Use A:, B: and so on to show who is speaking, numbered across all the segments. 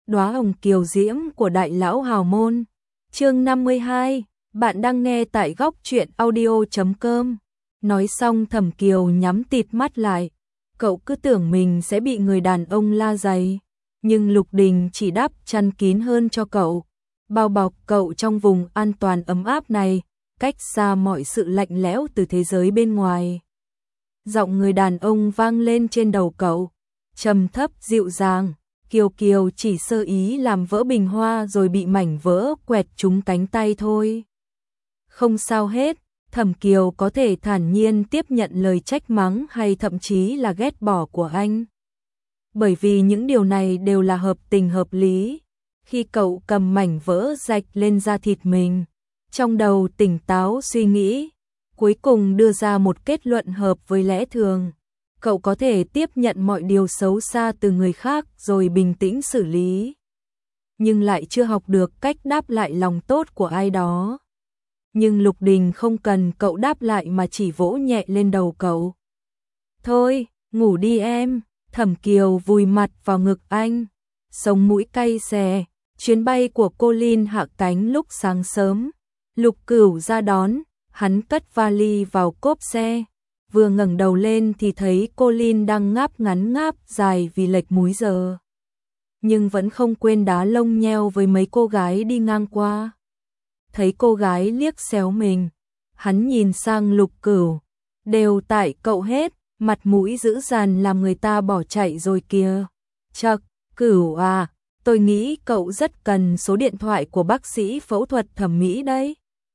A: đóa hồng kiều diễm của đại lão hào môn. Chương 52, bạn đang nghe tại góc truyện audio.com. Nói xong Thẩm Kiều nhắm tịt mắt lại, cậu cứ tưởng mình sẽ bị người đàn ông la giày, nhưng Lục Đình chỉ đắp chăn kín hơn cho cậu, bao bọc cậu trong vùng an toàn ấm áp này, cách xa mọi sự lạnh lẽo từ thế giới bên ngoài. Giọng người đàn ông vang lên trên đầu cậu, trầm thấp dịu dàng. Kiều Kiều chỉ sơ ý làm vỡ bình hoa rồi bị mảnh vỡ quẹt trúng cánh tay thôi. Không sao hết, Thẩm Kiều có thể thản nhiên tiếp nhận lời trách mắng hay thậm chí là ghét bỏ của anh. Bởi vì những điều này đều là hợp tình hợp lý. Khi cậu cầm mảnh vỡ rạch lên da thịt mình, trong đầu tỉnh táo suy nghĩ, cuối cùng đưa ra một kết luận hợp với lẽ thường. Cậu có thể tiếp nhận mọi điều xấu xa từ người khác rồi bình tĩnh xử lý, nhưng lại chưa học được cách đáp lại lòng tốt của ai đó. Nhưng Lục Đình không cần cậu đáp lại mà chỉ vỗ nhẹ lên đầu cậu. Thôi, ngủ đi em. Thẩm Kiều vùi mặt vào ngực anh, sống mũi cay xè. Chuyến bay của Colin hạ cánh lúc sáng sớm. Lục Cửu ra đón, hắn cất vali vào cốp xe. Vừa ngẩng đầu lên thì thấy Colin đang ngáp ngắn ngáp dài vì lệch múi giờ. Nhưng vẫn không quên đá lông nheo với mấy cô gái đi ngang qua. Thấy cô gái liếc xéo mình, hắn nhìn sang Lục Cửu. Đều tại cậu hết, mặt mũi dữ dằn làm người ta bỏ chạy rồi kìa. Chậc, Cửu à, tôi nghĩ cậu rất cần số điện thoại của bác sĩ phẫu thuật thẩm mỹ đấy.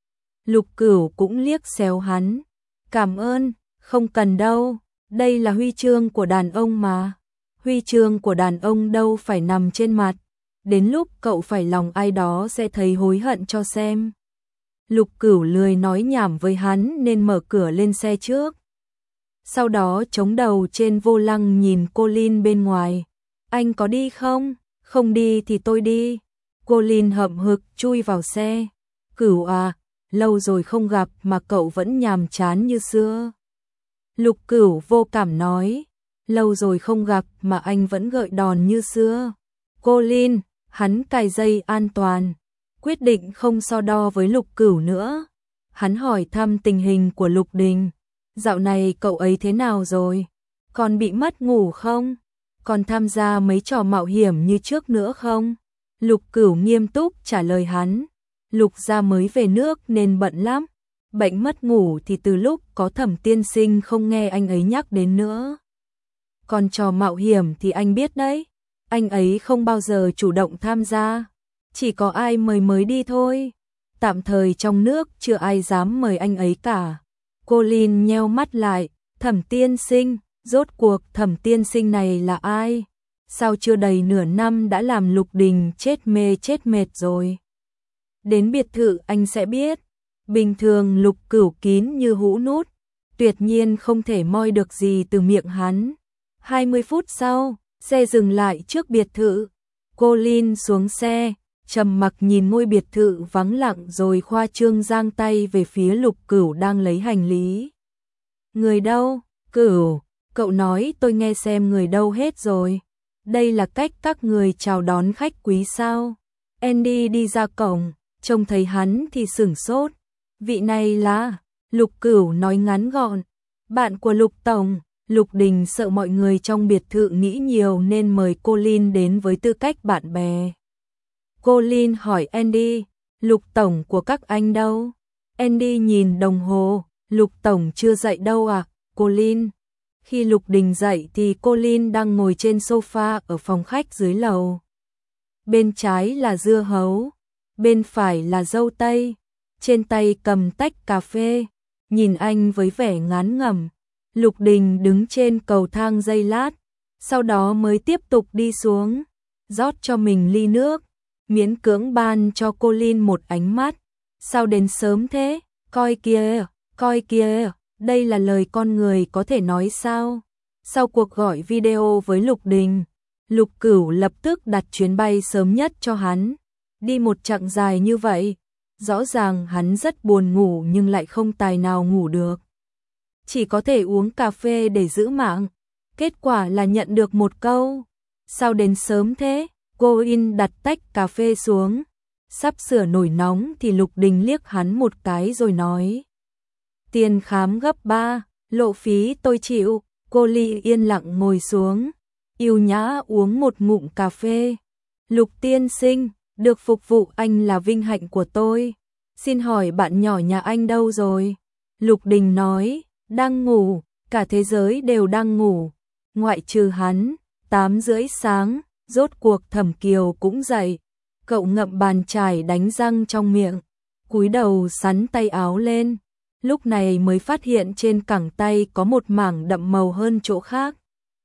A: Lục Cửu cũng liếc xéo hắn. Cảm ơn. Không cần đâu, đây là huy chương của đàn ông mà. Huy chương của đàn ông đâu phải nằm trên mặt. Đến lúc cậu phải lòng ai đó sẽ thấy hối hận cho xem. Lục Cửu lười nói nhảm với hắn nên mở cửa lên xe trước. Sau đó chống đầu trên vô lăng nhìn Colin bên ngoài. Anh có đi không? Không đi thì tôi đi. Colin hậm hực chui vào xe. Cửu à, lâu rồi không gặp mà cậu vẫn nhàm chán như xưa. Lục Cửu vô cảm nói, lâu rồi không gặp mà anh vẫn gợi đòn như xưa. Colin, hắn cài dây an toàn, quyết định không so đo với Lục Cửu nữa. Hắn hỏi thăm tình hình của Lục Đình. Dạo này cậu ấy thế nào rồi? Còn bị mất ngủ không? Còn tham gia mấy trò mạo hiểm như trước nữa không? Lục Cửu nghiêm túc trả lời hắn. Lục gia mới về nước nên bận lắm. Bệnh mất ngủ thì từ lúc có Thẩm tiên sinh không nghe anh ấy nhắc đến nữa. Còn trò mạo hiểm thì anh biết đấy, anh ấy không bao giờ chủ động tham gia, chỉ có ai mời mới đi thôi. Tạm thời trong nước chưa ai dám mời anh ấy cả. Colin nheo mắt lại, Thẩm tiên sinh, rốt cuộc Thẩm tiên sinh này là ai? Sao chưa đầy nửa năm đã làm Lục Đình chết mê chết mệt rồi? Đến biệt thự anh sẽ biết. Bình thường Lục Cửu kín như hũ nút, tuyệt nhiên không thể moi được gì từ miệng hắn. 20 phút sau, xe dừng lại trước biệt thự. Colin xuống xe, trầm mặc nhìn ngôi biệt thự vắng lặng rồi khoa trương giang tay về phía Lục Cửu đang lấy hành lý. Người đâu? Cửu, cậu nói tôi nghe xem người đâu hết rồi. Đây là cách các người chào đón khách quý sao? Andy đi ra cổng, trông thấy hắn thì sửng sốt. Vị này là, Lục Cửu nói ngắn gọn, bạn của Lục Tổng. Lục Đình sợ mọi người trong biệt thự nghĩ nhiều nên mời Colin đến với tư cách bạn bè. Colin hỏi Andy, Lục Tổng của các anh đâu? Andy nhìn đồng hồ, Lục Tổng chưa dậy đâu à, Colin. Khi Lục Đình dậy thì Colin đang ngồi trên sofa ở phòng khách dưới lầu. Bên trái là dưa hấu, bên phải là dâu tây. Trên tay cầm tách cà phê, nhìn anh với vẻ ngán ngẩm. Lục Đình đứng trên cầu thang giây lát, sau đó mới tiếp tục đi xuống, rót cho mình ly nước, miễn cưỡng ban cho Colin một ánh mắt. Sao đến sớm thế? Coi kìa, đây là lời con người có thể nói sao? Sau cuộc gọi video với Lục Đình, Lục Cửu lập tức đặt chuyến bay sớm nhất cho hắn. Đi một chặng dài như vậy, rõ ràng hắn rất buồn ngủ nhưng lại không tài nào ngủ được. Chỉ có thể uống cà phê để giữ mạng. Kết quả là nhận được một câu. Sao đến sớm thế? Cô In đặt tách cà phê xuống, sắp sửa nổi nóng thì Lục Đình liếc hắn một cái rồi nói. Tiền khám gấp 3, lộ phí tôi chịu. Cô Ly yên lặng ngồi xuống, yêu nhã uống một ngụm cà phê. Lục tiên sinh, được phục vụ anh là vinh hạnh của tôi. Xin hỏi bạn nhỏ nhà anh đâu rồi? Lục Đình nói, đang ngủ, cả thế giới đều đang ngủ. Ngoại trừ hắn, 8:30 sáng, rốt cuộc Thẩm Kiều cũng dậy. Cậu ngậm bàn chải đánh răng trong miệng, cúi đầu sắn tay áo lên. Lúc này mới phát hiện trên cẳng tay có một mảng đậm màu hơn chỗ khác.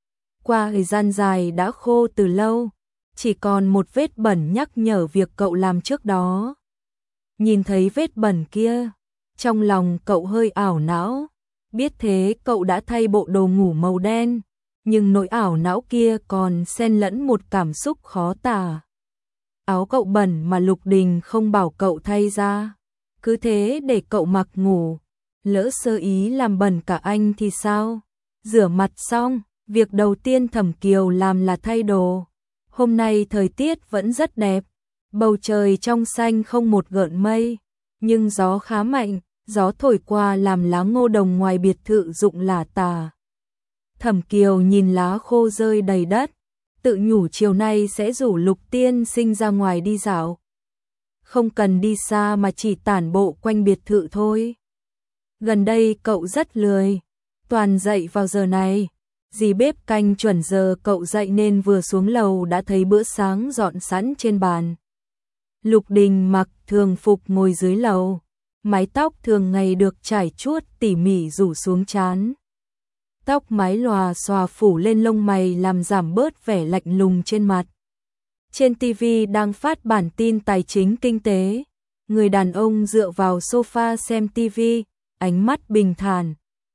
A: Qua thời gian dài đã khô từ lâu, chỉ còn một vết bẩn nhắc nhở việc cậu làm trước đó. Nhìn thấy vết bẩn kia, trong lòng cậu hơi ảo não. Biết thế cậu đã thay bộ đồ ngủ màu đen, nhưng nỗi ảo não kia còn xen lẫn một cảm xúc khó tả. Áo cậu bẩn mà Lục Đình không bảo cậu thay ra, cứ thế để cậu mặc ngủ. Lỡ sơ ý làm bẩn cả anh thì sao? Rửa mặt xong, việc đầu tiên Thẩm Kiều làm là thay đồ. Hôm nay thời tiết vẫn rất đẹp, bầu trời trong xanh không một gợn mây, nhưng gió khá mạnh, gió thổi qua làm lá ngô đồng ngoài biệt thự rụng lả tả. Thẩm Kiều nhìn lá khô rơi đầy đất, tự nhủ chiều nay sẽ rủ Lục tiên sinh ra ngoài đi dạo. Không cần đi xa mà chỉ tản bộ quanh biệt thự thôi. Gần đây cậu rất lười, toàn dậy vào giờ này. Dì bếp canh chuẩn giờ cậu dậy nên vừa xuống lầu đã thấy bữa sáng dọn sẵn trên bàn. Lục Đình mặc thường phục ngồi dưới lầu, mái tóc thường ngày được trải chuốt tỉ mỉ rủ xuống trán. Tóc mái lòa xòa phủ lên lông mày làm giảm bớt vẻ lạnh lùng trên mặt. Trên TV đang phát bản tin tài chính kinh tế. Người đàn ông dựa vào sofa xem TV, ánh mắt bình thản.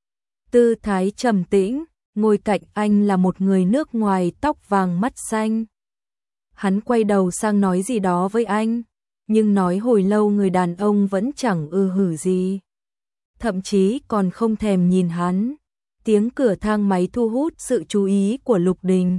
A: Tư thái trầm tĩnh, ngồi cạnh anh là một người nước ngoài tóc vàng mắt xanh. Hắn quay đầu sang nói gì đó với anh, nhưng nói hồi lâu người đàn ông vẫn chẳng hử gì. Thậm chí còn không thèm nhìn hắn. Tiếng cửa thang máy thu hút sự chú ý của Lục Đình.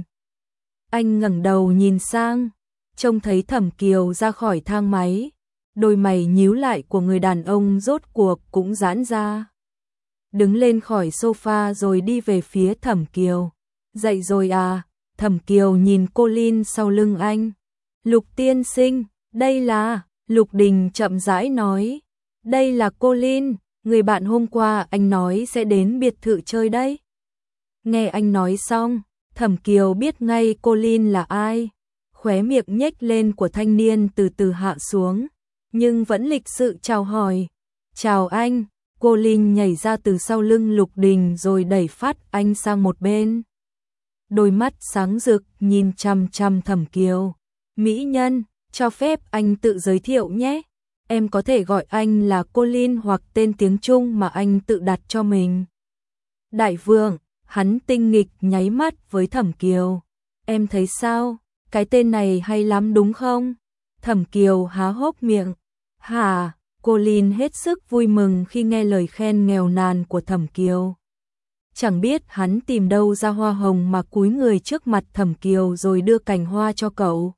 A: Anh ngẩng đầu nhìn sang, trông thấy Thẩm Kiều ra khỏi thang máy. Đôi mày nhíu lại của người đàn ông rốt cuộc cũng giãn ra. Đứng lên khỏi sofa rồi đi về phía Thẩm Kiều. Dậy rồi à? Thẩm Kiều nhìn cô Lin sau lưng anh. Lục tiên sinh, đây là... Lục Đình chậm rãi nói. Đây là cô Lin, người bạn hôm qua anh nói sẽ đến biệt thự chơi đấy. Nghe anh nói xong, Thẩm Kiều biết ngay cô Lin là ai. Khóe miệng nhếch lên của thanh niên từ từ hạ xuống, nhưng vẫn lịch sự chào hỏi. Chào anh. Cô Linh nhảy ra từ sau lưng Lục Đình rồi đẩy phát anh sang một bên. Đôi mắt sáng rực nhìn chằm chằm Thẩm Kiều. Mỹ nhân, cho phép anh tự giới thiệu nhé. Em có thể gọi anh là cô Linh hoặc tên tiếng Trung mà anh tự đặt cho mình. Đại vương, hắn tinh nghịch nháy mắt với Thẩm Kiều. Em thấy sao? Cái tên này hay lắm đúng không? Thẩm Kiều há hốc miệng. Hả? Cô Lin hết sức vui mừng khi nghe lời khen nghèo nàn của Thẩm Kiều. Chẳng biết hắn tìm đâu ra hoa hồng mà cúi người trước mặt Thẩm Kiều rồi đưa cành hoa cho cậu.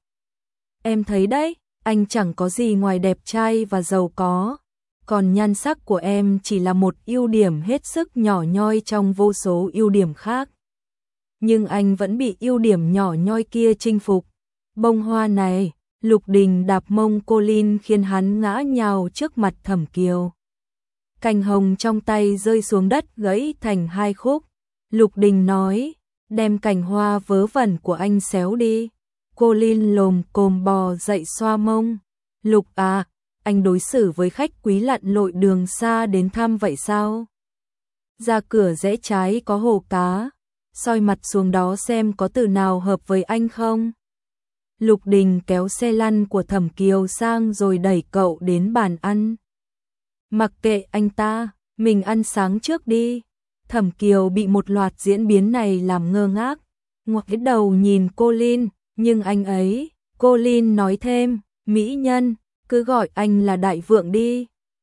A: Em thấy đấy, anh chẳng có gì ngoài đẹp trai và giàu có. Còn nhan sắc của em chỉ là một ưu điểm hết sức nhỏ nhoi trong vô số ưu điểm khác. Nhưng anh vẫn bị ưu điểm nhỏ nhoi kia chinh phục. Bông hoa này... Lục Đình đạp mông cô Lin khiến hắn ngã nhào trước mặt Thẩm Kiều. Cành hồng trong tay rơi xuống đất gãy thành hai khúc. Lục Đình nói, đem cành hoa vớ vẩn của anh xéo đi. Cô Lin lồm cồm bò dậy xoa mông. Lục à, anh đối xử với khách quý lặn lội đường xa đến thăm vậy sao? Ra cửa rẽ trái có hồ cá, soi mặt xuống đó xem có từ nào hợp với anh không? Lục Đình kéo xe lăn của Thẩm Kiều sang rồi đẩy cậu đến bàn ăn. Mặc kệ anh ta, mình ăn sáng trước đi. Thẩm Kiều bị một loạt diễn biến này làm ngơ ngác, ngoái đầu nhìn cô Lin, nhưng anh ấy, cô Lin nói thêm, mỹ nhân, cứ gọi anh là đại vượng đi.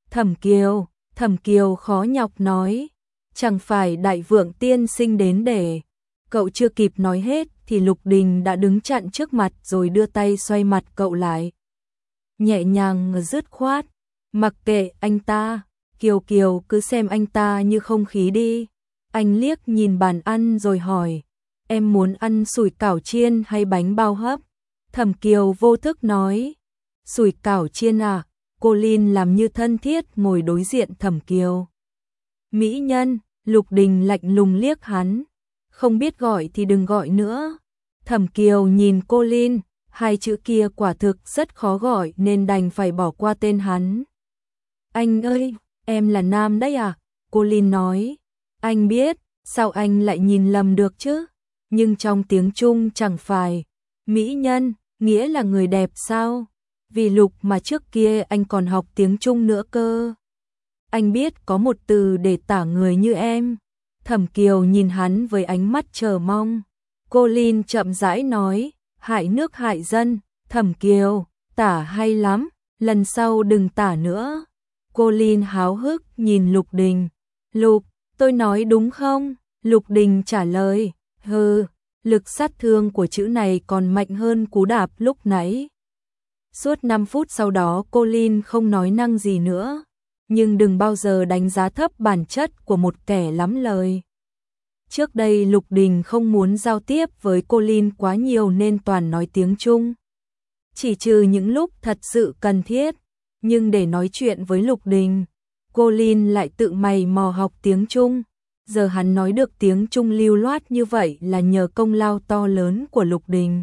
A: Thẩm Kiều khó nhọc nói, chẳng phải đại vượng tiên sinh đến để... Cậu chưa kịp nói hết thì Lục Đình đã đứng chặn trước mặt rồi đưa tay xoay mặt cậu lại. Nhẹ nhàng dứt khoát, mặc kệ anh ta, Kiều Kiều cứ xem anh ta như không khí đi. Anh liếc nhìn bàn ăn rồi hỏi, em muốn ăn sủi cảo chiên hay bánh bao hấp? Thẩm Kiều vô thức nói, sủi cảo chiên à? Cô Lin làm như thân thiết ngồi đối diện Thẩm Kiều. Mỹ nhân, Lục Đình lạnh lùng liếc hắn, không biết gọi thì đừng gọi nữa. Thẩm Kiều nhìn cô Lin, hai chữ kia quả thực rất khó gọi nên đành phải bỏ qua tên hắn. Anh ơi, em là nam đấy à? Cô Lin nói, anh biết, sao anh lại nhìn lầm được chứ? Nhưng trong tiếng Trung chẳng phải mỹ nhân, nghĩa là người đẹp sao? Vì Lục mà trước kia anh còn học tiếng Trung nữa cơ. Anh biết có một từ để tả người như em. Thẩm Kiều nhìn hắn với ánh mắt chờ mong. Cô Lin chậm rãi nói, hại nước hại dân. Thẩm Kiều, tả hay lắm, lần sau đừng tả nữa. Cô Lin háo hức nhìn Lục Đình. Lục, tôi nói đúng không? Lục Đình trả lời, hừ, lực sát thương của chữ này còn mạnh hơn cú đạp lúc nãy. Suốt 5 phút sau đó cô Lin không nói năng gì nữa, nhưng đừng bao giờ đánh giá thấp bản chất của một kẻ lắm lời. Trước đây Lục Đình không muốn giao tiếp với cô Lin quá nhiều nên toàn nói tiếng Trung. Chỉ trừ những lúc thật sự cần thiết, nhưng để nói chuyện với Lục Đình, cô Lin lại tự mày mò học tiếng Trung. Giờ hắn nói được tiếng Trung lưu loát như vậy là nhờ công lao to lớn của Lục Đình.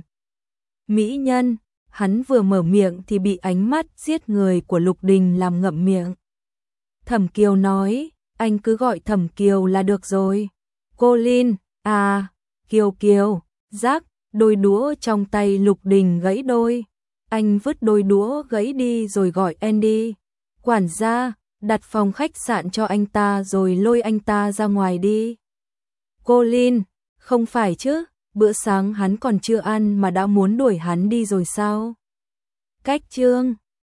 A: Mỹ nhân, hắn vừa mở miệng thì bị ánh mắt giết người của Lục Đình làm ngậm miệng. Thẩm Kiều nói, anh cứ gọi Thẩm Kiều là được rồi. Cô Lin, à, Kiều Kiều, rắc, đôi đũa trong tay Lục Đình gãy đôi. Anh vứt đôi đũa gãy đi rồi gọi Andy. Quản gia, đặt phòng khách sạn cho anh ta rồi lôi anh ta ra ngoài đi. Cô Lin, không phải chứ, bữa sáng hắn còn chưa ăn mà đã muốn đuổi hắn đi rồi sao? Cách chương